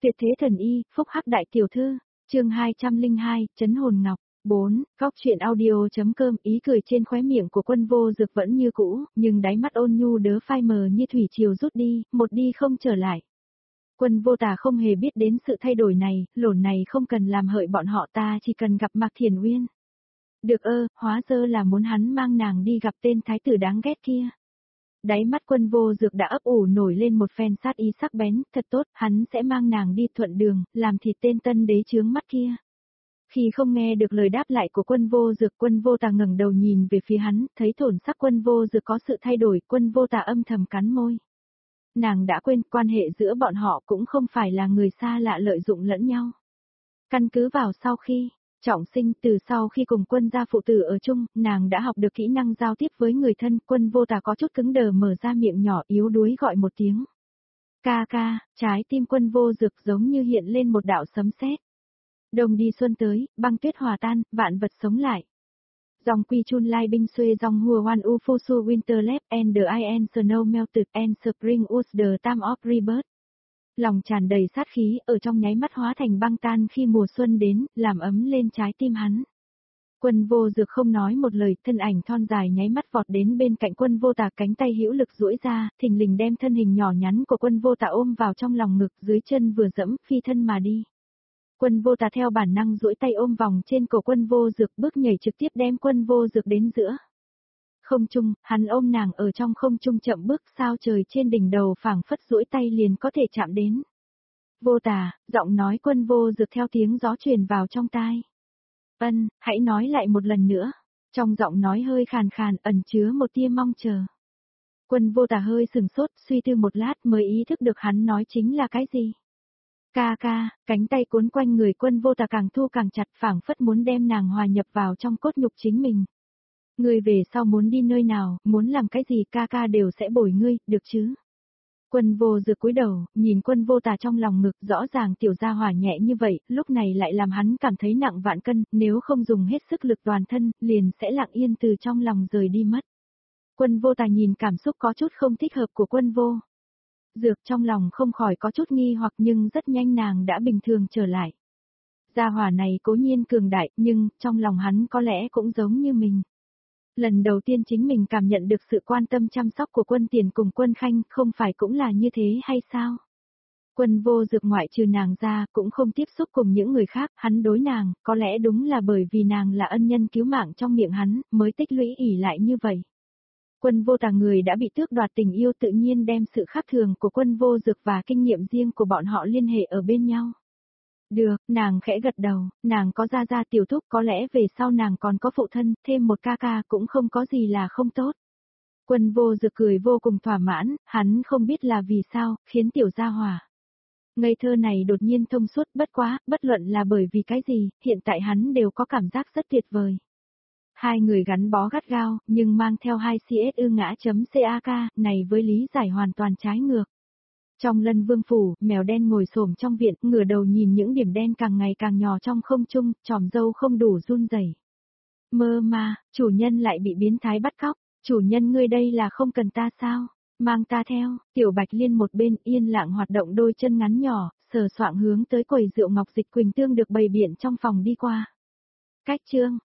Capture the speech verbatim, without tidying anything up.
Tuyệt thế thần y, phúc hắc đại tiểu thư, chương hai trăm lẻ hai, Trấn hồn ngọc. bốn. Góc truyện audio.com. Ý cười trên khóe miệng của Quân Vô Dực vẫn như cũ, nhưng đáy mắt ôn nhu đớ phai mờ như thủy triều rút đi, một đi không trở lại. Quân Vô Tà không hề biết đến sự thay đổi này, lổn này không cần làm hại bọn họ, ta chỉ cần gặp Mạc Thiền Uyên. Được ơ, hóa ra là muốn hắn mang nàng đi gặp tên thái tử đáng ghét kia. Đáy mắt Quân Vô Dực đã ấp ủ nổi lên một phen sát ý sắc bén, thật tốt, hắn sẽ mang nàng đi thuận đường, làm thịt tên tân đế chướng mắt kia. Khi không nghe được lời đáp lại của Quân Vô Dực, Quân Vô Tà ngẩng đầu nhìn về phía hắn, thấy thổn sắc Quân Vô Dực có sự thay đổi, Quân Vô Tà âm thầm cắn môi. Nàng đã quên quan hệ giữa bọn họ cũng không phải là người xa lạ lợi dụng lẫn nhau. Căn cứ vào sau khi trọng sinh, từ sau khi cùng Quân gia phụ tử ở chung, nàng đã học được kỹ năng giao tiếp với người thân. Quân Vô Tà có chút cứng đờ mở ra miệng nhỏ yếu đuối gọi một tiếng. Ca ca, trái tim Quân Vô Dực giống như hiện lên một đạo sấm sét. Đông đi xuân tới, băng tuyết hòa tan, vạn vật sống lại. Dòng quy chun lai binh xuê dòng hùa hoan u phu su winter left and the iron snow melted and spring was the time of rebirth. Lòng tràn đầy sát khí ở trong nháy mắt hóa thành băng tan khi mùa xuân đến, làm ấm lên trái tim hắn. Quân Vô Dực không nói một lời, thân ảnh thon dài nháy mắt vọt đến bên cạnh Quân Vô Tà, cánh tay hữu lực duỗi ra, thình lình đem thân hình nhỏ nhắn của Quân Vô Tà ôm vào trong lòng ngực, dưới chân vừa dẫm, phi thân mà đi. Quân Vô Tà theo bản năng duỗi tay ôm vòng trên cổ Quân Vô Dực, bước nhảy trực tiếp đem Quân Vô Dực đến giữa không trung, hắn ôm nàng ở trong không trung chậm bước, sao trời trên đỉnh đầu phảng phất duỗi tay liền có thể chạm đến. Vô Tà, giọng nói Quân Vô Dực theo tiếng gió truyền vào trong tai. Ân, hãy nói lại một lần nữa. Trong giọng nói hơi khàn khàn ẩn chứa một tia mong chờ. Quân Vô Tà hơi sừng sốt, suy tư một lát mới ý thức được hắn nói chính là cái gì. Ca ca, cánh tay cuốn quanh người Quân Vô Tà càng thu càng chặt, phảng phất muốn đem nàng hòa nhập vào trong cốt nhục chính mình. Ngươi về sau muốn đi nơi nào, muốn làm cái gì, ca ca đều sẽ bồi ngươi, được chứ? Quân Vô Dực cúi đầu, nhìn Quân Vô Tà trong lòng ngực, rõ ràng tiểu gia hỏa nhẹ như vậy, lúc này lại làm hắn cảm thấy nặng vạn cân, nếu không dùng hết sức lực toàn thân, liền sẽ lặng yên từ trong lòng rời đi mất. Quân Vô Tà nhìn cảm xúc có chút không thích hợp của Quân Vô Dực, trong lòng không khỏi có chút nghi hoặc, nhưng rất nhanh nàng đã bình thường trở lại. Gia hỏa này cố nhiên cường đại, nhưng trong lòng hắn có lẽ cũng giống như mình. Lần đầu tiên chính mình cảm nhận được sự quan tâm chăm sóc của Quân Tiền cùng Quân Khanh, không phải cũng là như thế hay sao? Quân Vô Dực ngoại trừ nàng ra, cũng không tiếp xúc cùng những người khác, hắn đối nàng, có lẽ đúng là bởi vì nàng là ân nhân cứu mạng trong miệng hắn, mới tích lũy ỉ lại như vậy. Quân Vô Tà người đã bị tước đoạt tình yêu tự nhiên đem sự khác thường của Quân Vô Dực và kinh nghiệm riêng của bọn họ liên hệ ở bên nhau. Được, nàng khẽ gật đầu, nàng có gia gia tiểu thúc, có lẽ về sau nàng còn có phụ thân, thêm một ca ca cũng không có gì là không tốt. Quân Vô Dực cười vô cùng thỏa mãn, hắn không biết là vì sao, khiến tiểu gia hỏa ngây thơ này đột nhiên thông suốt, bất quá, bất luận là bởi vì cái gì, hiện tại hắn đều có cảm giác rất tuyệt vời. Hai người gắn bó gắt gao, nhưng mang theo hai xê ét ư ngã.cak, này với lý giải hoàn toàn trái ngược. Trong Lân Vương phủ, mèo đen ngồi xổm trong viện, ngửa đầu nhìn những điểm đen càng ngày càng nhỏ trong không trung, chòm râu không đủ run rẩy. Mơ ma, chủ nhân lại bị biến thái bắt cóc, chủ nhân ngươi đây là không cần ta sao? Mang ta theo, Tiểu Bạch Liên một bên yên lặng hoạt động đôi chân ngắn nhỏ, sờ soạng hướng tới quầy rượu Ngọc Dịch Quỳnh Tương được bày biện trong phòng đi qua. Cách chương,